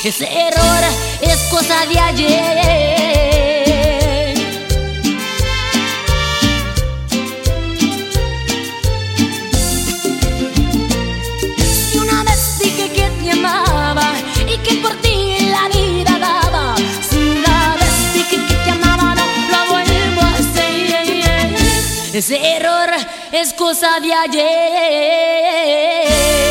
Ese error es cosa de ayer. Si una vez dije que te amaba y que por ti la vida daba, si una vez dije que te amaba, no lo vuelvo a hacer. Ese error es cosa de ayer.